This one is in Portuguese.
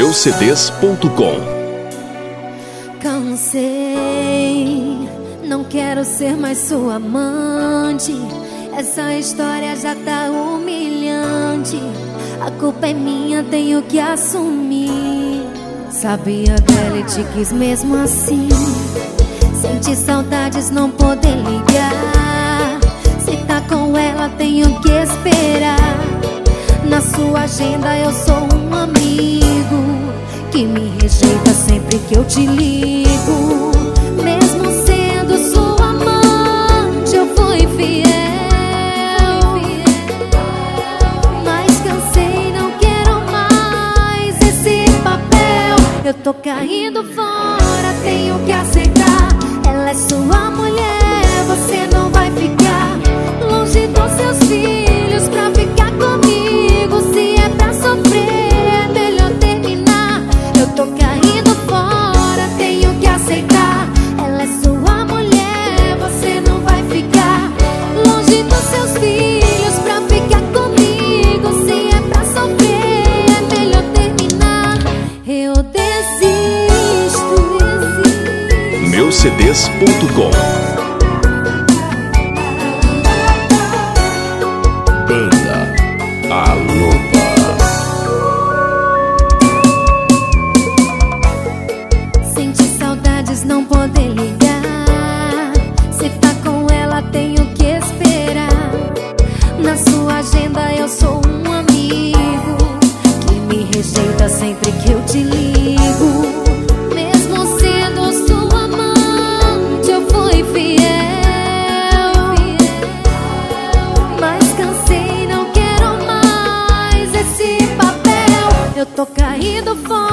Meucds.com. Cansei, não quero ser mais sua amante. Essa história já tá humilhante. A culpa é minha, tenho que assumir. Sabia dela e te quis mesmo assim. Senti saudades, não poder ligar. Se tá com ela, tenho que esperar. Na sua agenda eu sou um amigo que me rejeita sempre que eu te ligo. Mesmo sendo sua amante, eu fui fiel. Mas cansei, não quero mais esse papel. Eu tô caindo fora, tenho que aceitar. Ela é sua mulher, você não vai ficar longe dos seus filhos pra ficar comigo. Se é pra sofrer, é melhor terminar. Eu tô caindo fora, tenho que aceitar. Ela é sua mulher, você não vai ficar longe dos seus filhos pra ficar comigo. Se é pra sofrer, é melhor terminar. Eu desisto. Meucds.com. Banda A Loba. Senti saudades, não poder ligar. Se tá com ela, tenho que esperar. Na sua agenda eu sou um amigo que me rejeita sempre que eu te ligo. Mesmo sendo sua amante, eu fui fiel. Mas cansei, não quero mais esse papel. Eu tô caindo fora.